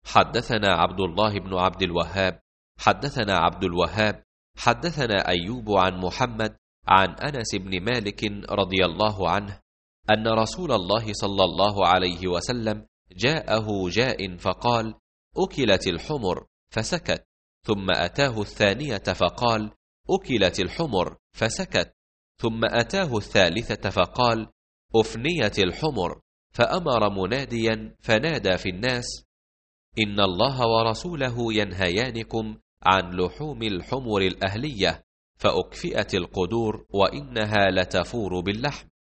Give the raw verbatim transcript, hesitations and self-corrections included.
حدثنا عبد الله بن عبد الوهاب حدثنا عبد الوهاب حدثنا أيوب عن محمد عن أنس بن مالك رضي الله عنه أن رسول الله صلى الله عليه وسلم جاءه جاء فقال: أكلت الحمر، فسكت، ثم أتاه الثانية فقال: أكلت الحمر، فسكت، ثم أتاه الثالثة فقال: أفنيت الحمر، فأمر مناديا فنادى في الناس: إن الله ورسوله ينهيانكم عن لحوم الحمر الأهلية، فأكفئت القدور وإنها لتفور باللحم.